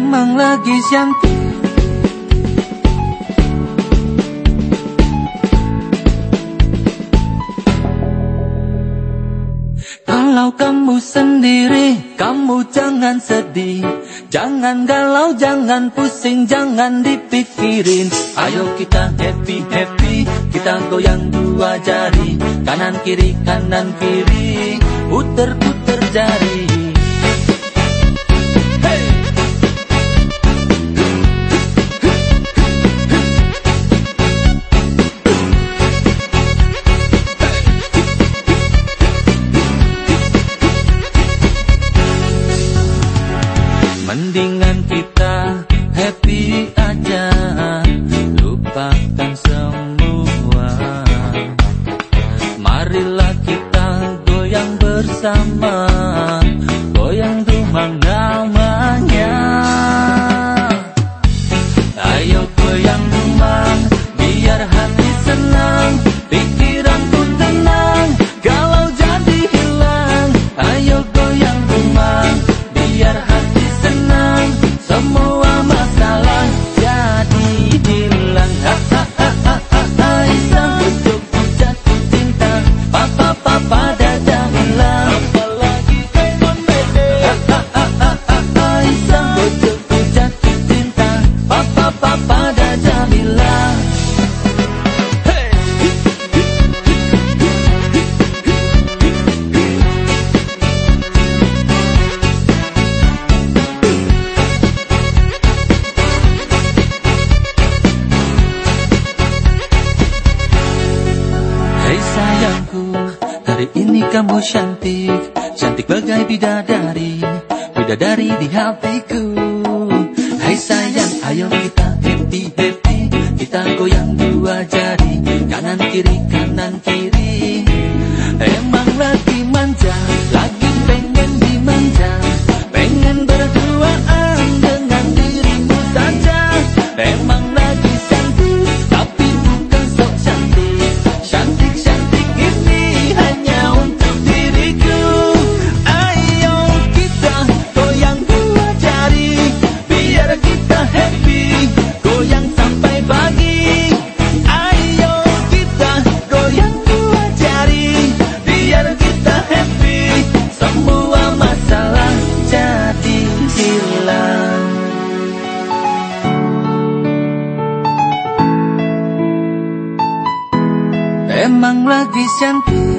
emang lagi cantik. Kalau kamu sendiri, kamu jangan sedih, jangan galau, jangan pusing, jangan dipikirin. Ayo kita happy-happy, kita goyang dua jari, kanan kiri, puter-puter jari. Mendingan kita happy aja, lupakan semua. Marilah kita goyang bersama, goyang dumang namanya. Ayo goyang dumang, biar hati senang, pikiran pun tenang, galau jadi hilang. Ayo goyang dumang, biar hati senang, semua masalah jadi hilang. Hai sang bujuk jatuh cinta, papa dah hilang. Apalagi telepon bede. Hai sang bujuk jatuh cinta, papa dah hilang. Sayangku, hari ini kamu cantik, cantik bagai bidadari, bidadari di hatiku. Hai sayang, ayo kita happy-happy, kita goyang dua jari, kanan kiri. Emang lagi manja, lagi pengen dimanja, pengen berduaan dengan dirimu saja. Emang lagi cantik, tapi bukan sok cantik, cantik ini hanya untuk diriku. Ayo kita goyang dua jari, biar kita happy, goyang sampai pagi. Ayo kita goyang dua jari, biar kita happy, semua masalah jadi hilang. Emang lagi cantik,